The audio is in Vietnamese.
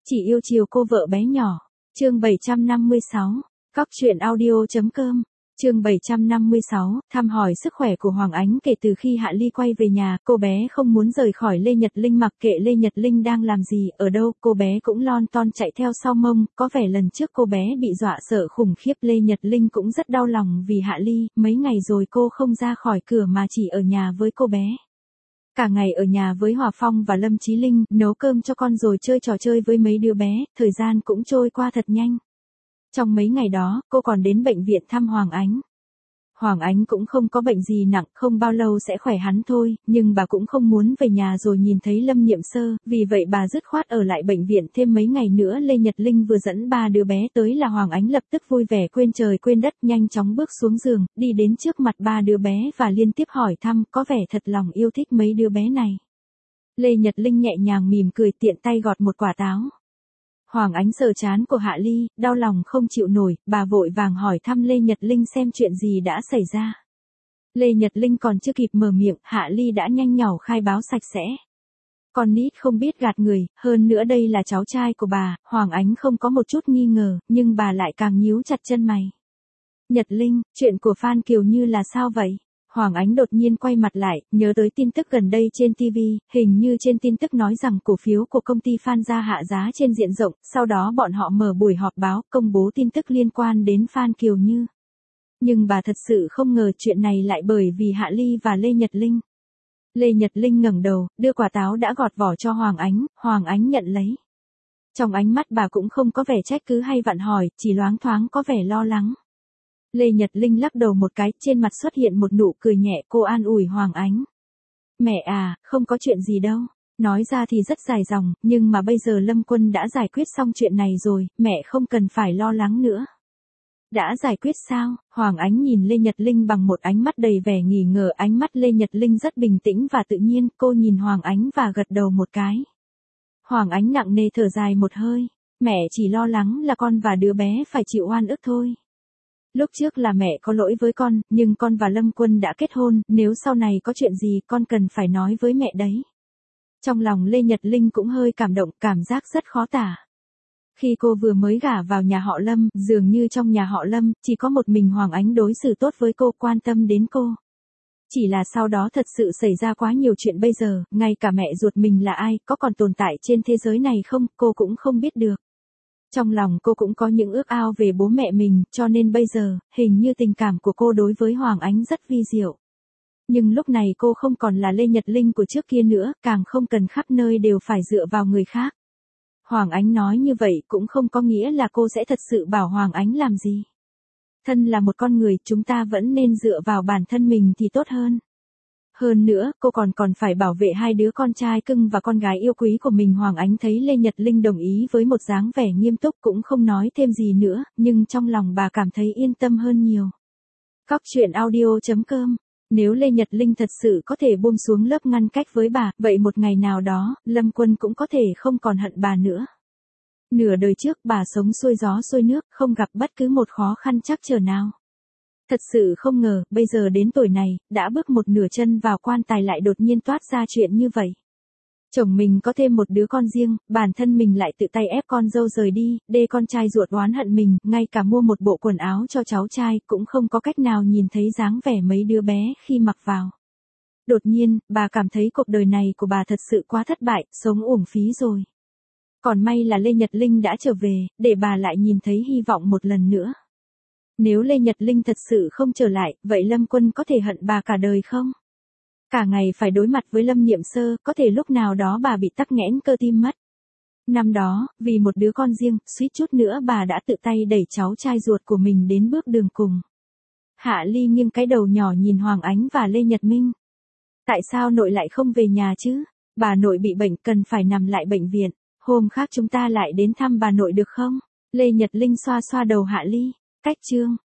Chỉ yêu chiều cô vợ bé nhỏ. Chương 756. Cóc truyện audio.com. Chương 756, thăm hỏi sức khỏe của Hoàng Ánh. Kể từ khi Hạ Ly quay về nhà, cô bé không muốn rời khỏi Lê Nhật Linh, mặc kệ Lê Nhật Linh đang làm gì, ở đâu, cô bé cũng lon ton chạy theo sau mông. Có vẻ lần trước cô bé bị dọa sợ khủng khiếp. Lê Nhật Linh cũng rất đau lòng vì Hạ Ly, mấy ngày rồi cô không ra khỏi cửa mà chỉ ở nhà với cô bé. Cả ngày ở nhà với Hòa Phong và Lâm Chí Linh, nấu cơm cho con rồi chơi trò chơi với mấy đứa bé, thời gian cũng trôi qua thật nhanh. Trong mấy ngày đó, cô còn đến bệnh viện thăm Hoàng Ánh. Hoàng Ánh cũng không có bệnh gì nặng, không bao lâu sẽ khỏe hẳn thôi, nhưng bà cũng không muốn về nhà rồi nhìn thấy Lâm Niệm Sơ, vì vậy bà dứt khoát ở lại bệnh viện thêm mấy ngày nữa. Lê Nhật Linh vừa dẫn ba đứa bé tới là Hoàng Ánh lập tức vui vẻ quên trời quên đất, nhanh chóng bước xuống giường, đi đến trước mặt ba đứa bé và liên tiếp hỏi thăm, có vẻ thật lòng yêu thích mấy đứa bé này. Lê Nhật Linh nhẹ nhàng mỉm cười, tiện tay gọt một quả táo. Hoàng Ánh sờ trán của Hạ Ly, đau lòng không chịu nổi, bà vội vàng hỏi thăm Lê Nhật Linh xem chuyện gì đã xảy ra. Lê Nhật Linh còn chưa kịp mở miệng, Hạ Ly đã nhanh nhỏ khai báo sạch sẽ. Con nít không biết gạt người, hơn nữa đây là cháu trai của bà. Hoàng Ánh không có một chút nghi ngờ, nhưng bà lại càng nhíu chặt chân mày. Nhật Linh, chuyện của Phan Kiều Như là sao vậy? Hoàng Ánh đột nhiên quay mặt lại, nhớ tới tin tức gần đây trên TV, hình như trên tin tức nói rằng cổ phiếu của công ty Phan gia hạ giá trên diện rộng, sau đó bọn họ mở buổi họp báo, công bố tin tức liên quan đến Phan Kiều Như. Nhưng bà thật sự không ngờ chuyện này lại bởi vì Hạ Ly và Lê Nhật Linh. Lê Nhật Linh ngẩng đầu, đưa quả táo đã gọt vỏ cho Hoàng Ánh nhận lấy. Trong ánh mắt bà cũng không có vẻ trách cứ hay vặn hỏi, chỉ loáng thoáng có vẻ lo lắng. Lê Nhật Linh lắc đầu một cái, trên mặt xuất hiện một nụ cười nhẹ, cô an ủi Hoàng Ánh. Mẹ à, không có chuyện gì đâu. Nói ra thì rất dài dòng, nhưng mà bây giờ Lâm Quân đã giải quyết xong chuyện này rồi, mẹ không cần phải lo lắng nữa. Đã giải quyết sao? Hoàng Ánh nhìn Lê Nhật Linh bằng một ánh mắt đầy vẻ nghi ngờ. Ánh mắt Lê Nhật Linh rất bình tĩnh và tự nhiên, cô nhìn Hoàng Ánh và gật đầu một cái. Hoàng Ánh nặng nề thở dài một hơi. Mẹ chỉ lo lắng là con và đứa bé phải chịu oan ức thôi. Lúc trước là mẹ có lỗi với con, nhưng con và Lâm Quân đã kết hôn, nếu sau này có chuyện gì con cần phải nói với mẹ đấy. Trong lòng Lê Nhật Linh cũng hơi cảm động, cảm giác rất khó tả. Khi cô vừa mới gả vào nhà họ Lâm, dường như trong nhà họ Lâm, chỉ có một mình Hoàng Ánh đối xử tốt với cô, quan tâm đến cô. Chỉ là sau đó thật sự xảy ra quá nhiều chuyện, bây giờ, ngay cả mẹ ruột mình là ai, có còn tồn tại trên thế giới này không, cô cũng không biết được. Trong lòng cô cũng có những ước ao về bố mẹ mình, cho nên bây giờ, hình như tình cảm của cô đối với Hoàng Ánh rất vi diệu. Nhưng lúc này cô không còn là Lê Nhật Linh của trước kia nữa, càng không cần khắp nơi đều phải dựa vào người khác. Hoàng Ánh nói như vậy cũng không có nghĩa là cô sẽ thật sự bảo Hoàng Ánh làm gì. Thân là một con người, chúng ta vẫn nên dựa vào bản thân mình thì tốt hơn. Hơn nữa, cô còn phải bảo vệ hai đứa con trai cưng và con gái yêu quý của mình. Hoàng Ánh thấy Lê Nhật Linh đồng ý với một dáng vẻ nghiêm túc cũng không nói thêm gì nữa, nhưng trong lòng bà cảm thấy yên tâm hơn nhiều. Cóc truyện audio.com. Nếu Lê Nhật Linh thật sự có thể buông xuống lớp ngăn cách với bà, vậy một ngày nào đó, Lâm Quân cũng có thể không còn hận bà nữa. Nửa đời trước bà sống xuôi gió xuôi nước, không gặp bất cứ một khó khăn trắc trở nào. Thật sự không ngờ, bây giờ đến tuổi này, đã bước một nửa chân vào quan tài lại đột nhiên toát ra chuyện như vậy. Chồng mình có thêm một đứa con riêng, bản thân mình lại tự tay ép con dâu rời đi, để con trai ruột oán hận mình, ngay cả mua một bộ quần áo cho cháu trai, cũng không có cách nào nhìn thấy dáng vẻ mấy đứa bé khi mặc vào. Đột nhiên, bà cảm thấy cuộc đời này của bà thật sự quá thất bại, sống uổng phí rồi. Còn may là Lê Nhật Linh đã trở về, để bà lại nhìn thấy hy vọng một lần nữa. Nếu Lê Nhật Linh thật sự không trở lại, vậy Lâm Quân có thể hận bà cả đời không? Cả ngày phải đối mặt với Lâm Niệm Sơ, có thể lúc nào đó bà bị tắc nghẽn cơ tim mất. Năm đó, vì một đứa con riêng, suýt chút nữa bà đã tự tay đẩy cháu trai ruột của mình đến bước đường cùng. Hạ Ly nghiêng cái đầu nhỏ nhìn Hoàng Ánh và Lê Nhật Minh. Tại sao nội lại không về nhà chứ? Bà nội bị bệnh, cần phải nằm lại bệnh viện. Hôm khác chúng ta lại đến thăm bà nội được không? Lê Nhật Linh xoa xoa đầu Hạ Ly. Cách chương